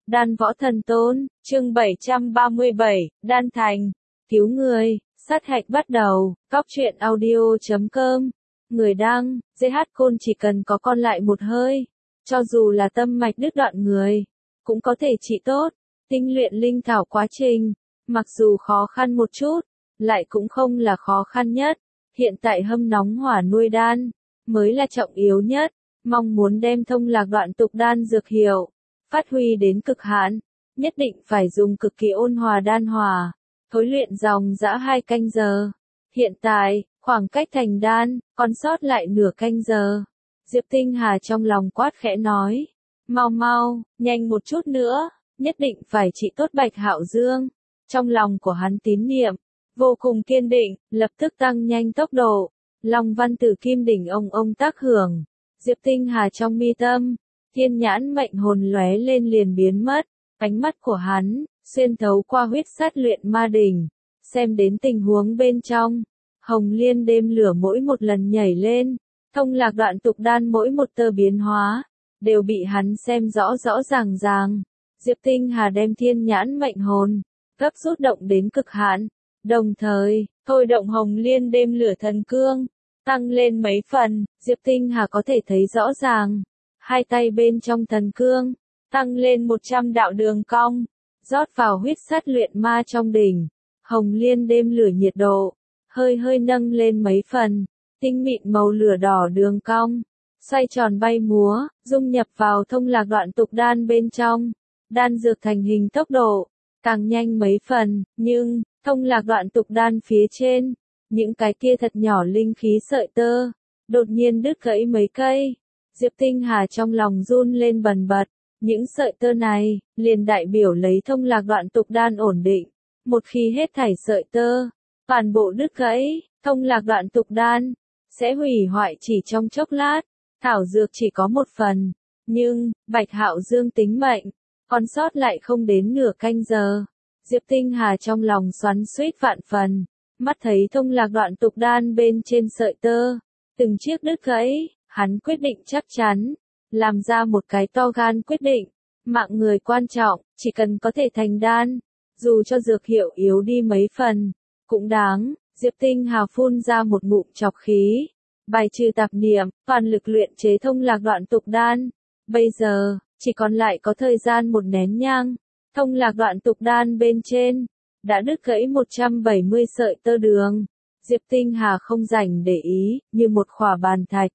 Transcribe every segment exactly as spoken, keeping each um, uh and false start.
Đan Võ Thần Tôn, chương bảy trăm ba mươi bảy, Đan Thành, cứu người, sát hạch bắt đầu, Cóc truyện audio chấm com, người đăng, giê hát Côn chỉ cần có con lại một hơi, cho dù là tâm mạch đứt đoạn người, cũng có thể trị tốt, tinh luyện linh thảo quá trình, mặc dù khó khăn một chút, lại cũng không là khó khăn nhất, hiện tại hâm nóng hỏa nuôi đan, mới là trọng yếu nhất, mong muốn đem thông lạc đoạn tục đan dược hiệu phát huy đến cực hạn, nhất định phải dùng cực kỳ ôn hòa đan hỏa, thối luyện dòng dã hai canh giờ. Hiện tại, khoảng cách thành đan, còn sót lại nửa canh giờ. Diệp Tinh Hà trong lòng quát khẽ nói, mau mau, nhanh một chút nữa, nhất định phải trị tốt Bạch Hạo Dương. Trong lòng của hắn tín niệm, vô cùng kiên định, lập tức tăng nhanh tốc độ. Long văn tử kim đỉnh ông ông tác hưởng, Diệp Tinh Hà trong mi tâm, thiên nhãn mệnh hồn lóe lên liền biến mất, ánh mắt của hắn, xuyên thấu qua huyết sát luyện ma đỉnh, xem đến tình huống bên trong, hồng liên đêm lửa mỗi một lần nhảy lên, thông lạc đoạn tục đan mỗi một tơ biến hóa, đều bị hắn xem rõ rõ ràng ràng. Diệp Tinh Hà đem thiên nhãn mệnh hồn, gấp rút động đến cực hạn, đồng thời, thôi động hồng liên đêm lửa thần cương, tăng lên mấy phần, Diệp Tinh Hà có thể thấy rõ ràng. Hai tay bên trong thần cương, tăng lên một trăm đạo đường cong, rót vào huyết sát luyện ma trong đỉnh, hồng liên đêm lửa nhiệt độ, hơi hơi nâng lên mấy phần, tinh mịn màu lửa đỏ đường cong, xoay tròn bay múa, dung nhập vào thông lạc đoạn tục đan bên trong, đan dược thành hình tốc độ, càng nhanh mấy phần, nhưng, thông lạc đoạn tục đan phía trên, những cái kia thật nhỏ linh khí sợi tơ, đột nhiên đứt gãy mấy cây. Diệp Tinh Hà trong lòng run lên bần bật, những sợi tơ này, liền đại biểu lấy thông lạc đoạn tục đan ổn định. Một khi hết thảy sợi tơ, toàn bộ đứt gãy, thông lạc đoạn tục đan, sẽ hủy hoại chỉ trong chốc lát. Thảo dược chỉ có một phần, nhưng, Bạch Hạo Dương tính mệnh, còn sót lại không đến nửa canh giờ. Diệp Tinh Hà trong lòng xoắn xuýt vạn phần, mắt thấy thông lạc đoạn tục đan bên trên sợi tơ, từng chiếc đứt gãy. Hắn quyết định chắc chắn, làm ra một cái to gan quyết định, mạng người quan trọng, chỉ cần có thể thành đan, dù cho dược hiệu yếu đi mấy phần, cũng đáng. Diệp Tinh Hà phun ra một ngụm chọc khí, bài trừ tạp niệm, toàn lực luyện chế thông lạc đoạn tục đan. Bây giờ, chỉ còn lại có thời gian một nén nhang, thông lạc đoạn tục đan bên trên, đã đứt gãy một trăm bảy mươi sợi tơ đường. Diệp Tinh Hà không rảnh để ý, như một khỏa bàn thạch.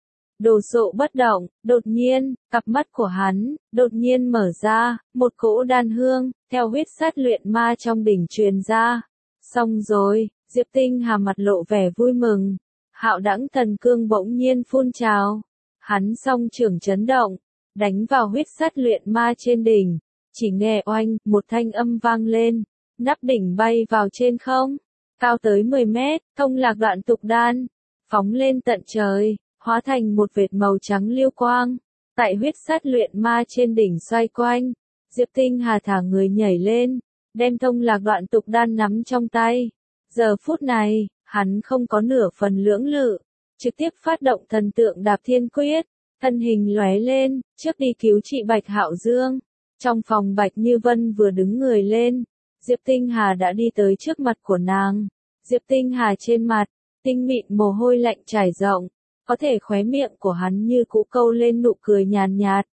Đồ sộ bất động, đột nhiên, cặp mắt của hắn, đột nhiên mở ra, một cỗ đan hương, theo huyết sát luyện ma trong đỉnh truyền ra. Xong rồi, Diệp Tinh Hà mặt lộ vẻ vui mừng, hạo đãng thần cương bỗng nhiên phun trào. Hắn song trưởng chấn động, đánh vào huyết sát luyện ma trên đỉnh, chỉ nghe oanh, một thanh âm vang lên, nắp đỉnh bay vào trên không, cao tới mười mét, thông lạc đoạn tục đan, phóng lên tận trời. Hóa thành một vệt màu trắng liêu quang, tại huyết sát luyện ma trên đỉnh xoay quanh, Diệp Tinh Hà thả người nhảy lên, đem thông lạc đoạn tục đan nắm trong tay. Giờ phút này, hắn không có nửa phần lưỡng lự, trực tiếp phát động thần tượng đạp thiên quyết, thân hình lóe lên, trước đi cứu trị Bạch Hạo Dương. Trong phòng Bạch Như Vân vừa đứng người lên, Diệp Tinh Hà đã đi tới trước mặt của nàng. Diệp Tinh Hà trên mặt, tinh mịn mồ hôi lạnh trải rộng. Có thể khóe miệng của hắn như cũ câu lên nụ cười nhàn nhạt.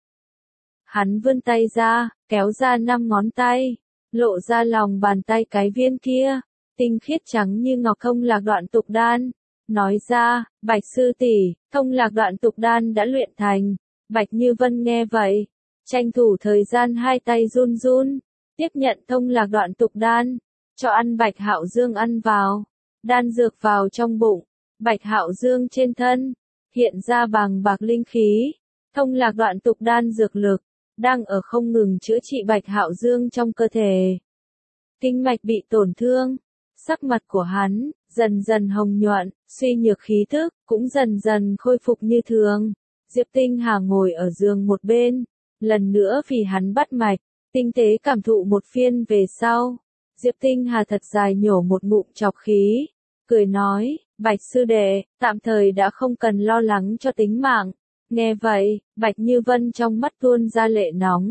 Hắn vươn tay ra, kéo ra năm ngón tay, lộ ra lòng bàn tay cái viên kia, tinh khiết trắng như ngọc thông lạc đoạn tục đan. Nói ra, Bạch sư tỷ, thông lạc đoạn tục đan đã luyện thành. Bạch Như Vân nghe vậy, tranh thủ thời gian hai tay run run, tiếp nhận thông lạc đoạn tục đan, cho ăn Bạch Hạo Dương ăn vào, đan dược vào trong bụng, Bạch Hạo Dương trên thân. Hiện ra bàng bạc linh khí, thông lạc đoạn tục đan dược lực, đang ở không ngừng chữa trị Bạch Hạo Dương trong cơ thể. Kinh mạch bị tổn thương, sắc mặt của hắn, dần dần hồng nhuận, suy nhược khí thức, cũng dần dần khôi phục như thường. Diệp Tinh Hà ngồi ở giường một bên, lần nữa vì hắn bắt mạch, tinh tế cảm thụ một phiên về sau. Diệp Tinh Hà thật dài nhổ một ngụm chọc khí, cười nói, Bạch sư đệ, tạm thời đã không cần lo lắng cho tính mạng. Nghe vậy, Bạch Như Vân trong mắt tuôn ra lệ nóng,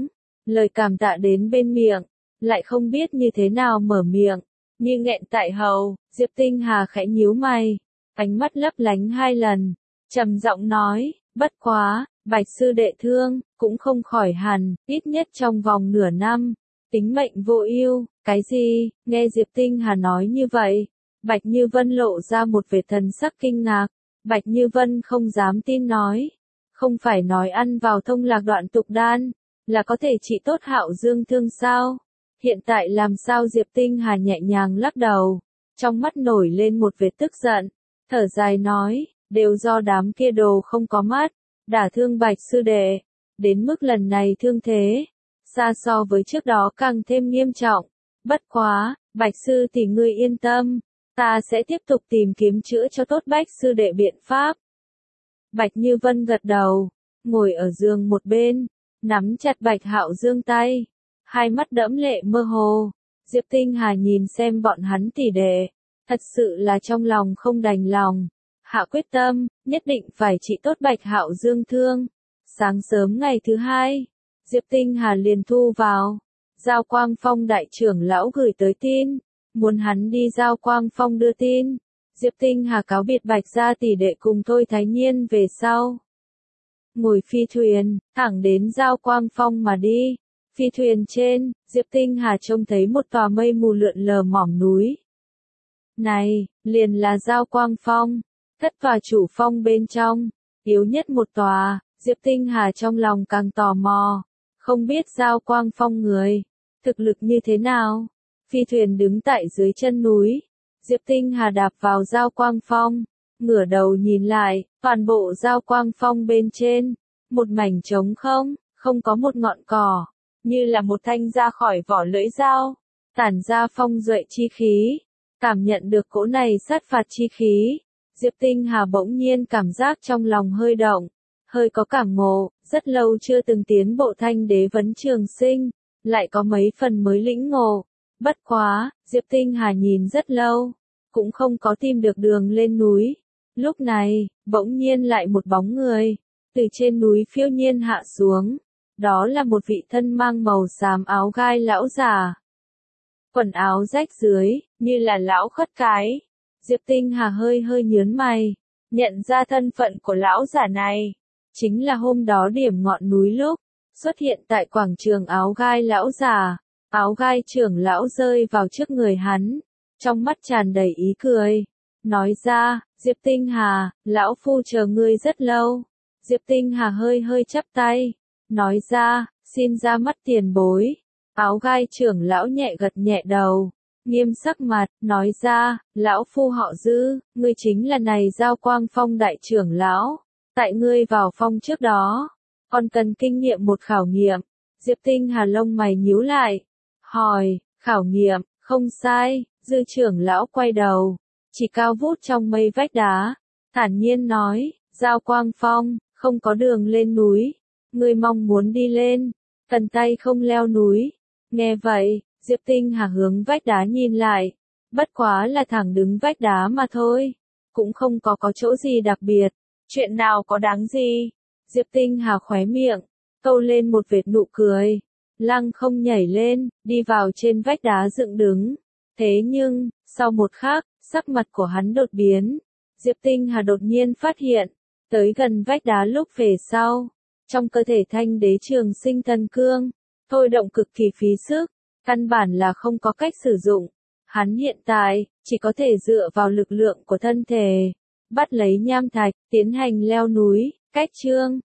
lời cảm tạ đến bên miệng, lại không biết như thế nào mở miệng, như nghẹn tại hầu. Diệp Tinh Hà khẽ nhíu mày, ánh mắt lấp lánh hai lần, trầm giọng nói, bất quá, Bạch sư đệ thương, cũng không khỏi hẳn, ít nhất trong vòng nửa năm, tính mệnh vô ưu. Cái gì? Nghe Diệp Tinh Hà nói như vậy, Bạch Như Vân lộ ra một vẻ thần sắc kinh ngạc. Bạch Như Vân không dám tin nói, không phải nói ăn vào thông lạc đoạn tục đan, là có thể trị tốt Hạo Dương thương sao? Hiện tại làm sao? Diệp Tinh Hà nhẹ nhàng lắc đầu, trong mắt nổi lên một vệt tức giận, thở dài nói, đều do đám kia đồ không có mắt, đả thương Bạch sư đệ, đến mức lần này thương thế, xa so với trước đó càng thêm nghiêm trọng. Bất quá, Bạch sư thì ngươi yên tâm, ta sẽ tiếp tục tìm kiếm chữa cho tốt Bạch sư đệ biện pháp. Bạch Như Vân gật đầu, ngồi ở giường một bên, nắm chặt Bạch Hạo Dương tay, hai mắt đẫm lệ mơ hồ. Diệp Tinh Hà nhìn xem bọn hắn tỷ đệ, thật sự là trong lòng không đành lòng, hạ quyết tâm, nhất định phải trị tốt Bạch Hạo Dương thương. Sáng sớm ngày thứ hai, Diệp Tinh Hà liền thu vào, Giao Quang Phong đại trưởng lão gửi tới tin, muốn hắn đi Giao Quang Phong đưa tin. Diệp Tinh Hà cáo biệt Bạch gia tỷ đệ cùng Thôi Thái Nhiên về sau, ngồi phi thuyền, thẳng đến Giao Quang Phong mà đi. Phi thuyền trên, Diệp Tinh Hà trông thấy một tòa mây mù lượn lờ mỏm núi. Này, liền là Giao Quang Phong, thất tòa chủ phong bên trong, yếu nhất một tòa. Diệp Tinh Hà trong lòng càng tò mò, không biết Giao Quang Phong người, thực lực như thế nào. Phi thuyền đứng tại dưới chân núi, Diệp Tinh Hà đạp vào Giao Quang Phong, ngửa đầu nhìn lại, toàn bộ Giao Quang Phong bên trên, một mảnh trống không, không có một ngọn cỏ, như là một thanh ra khỏi vỏ lưỡi dao, tản ra phong duệ chi khí. Cảm nhận được cỗ này sát phạt chi khí, Diệp Tinh Hà bỗng nhiên cảm giác trong lòng hơi động, hơi có cảm ngộ, rất lâu chưa từng tiến bộ thanh đế vấn trường sinh, lại có mấy phần mới lĩnh ngộ. Bất quá, Diệp Tinh Hà nhìn rất lâu, cũng không có tìm được đường lên núi. Lúc này, bỗng nhiên lại một bóng người, từ trên núi phiêu nhiên hạ xuống. Đó là một vị thân mang màu xám áo gai lão già. Quần áo rách dưới, như là lão khất cái. Diệp Tinh Hà hơi hơi nhớn mày, nhận ra thân phận của lão già này. Chính là hôm đó điểm ngọn núi lúc, xuất hiện tại quảng trường áo gai lão già. Áo gai trưởng lão rơi vào trước người hắn, trong mắt tràn đầy ý cười. Nói ra, Diệp Tinh Hà, lão phu chờ ngươi rất lâu. Diệp Tinh Hà hơi hơi chắp tay, nói ra, xin ra mắt tiền bối. Áo gai trưởng lão nhẹ gật nhẹ đầu, nghiêm sắc mặt, nói ra, lão phu họ Dư, ngươi chính là này Giao Quang Phong đại trưởng lão. Tại ngươi vào phong trước đó, còn cần kinh nghiệm một khảo nghiệm. Diệp Tinh Hà lông mày nhíu lại, hỏi, khảo nghiệm, không sai. Dư trưởng lão quay đầu, chỉ cao vút trong mây vách đá, thản nhiên nói, Giao Quang Phong, không có đường lên núi. Ngươi mong muốn đi lên, cần tay không leo núi. Nghe vậy, Diệp Tinh Hà hướng vách đá nhìn lại, bất quá là thẳng đứng vách đá mà thôi, cũng không có có chỗ gì đặc biệt, chuyện nào có đáng gì. Diệp Tinh Hà khóe miệng, câu lên một vệt nụ cười, lăng không nhảy lên, đi vào trên vách đá dựng đứng. Thế nhưng, sau một khắc, sắc mặt của hắn đột biến. Diệp Tinh Hà đột nhiên phát hiện, tới gần vách đá lúc về sau, trong cơ thể thanh đế trường sinh thần cương, thôi động cực kỳ phí sức, căn bản là không có cách sử dụng. Hắn hiện tại, chỉ có thể dựa vào lực lượng của thân thể, bắt lấy nham thạch, tiến hành leo núi. Cách chương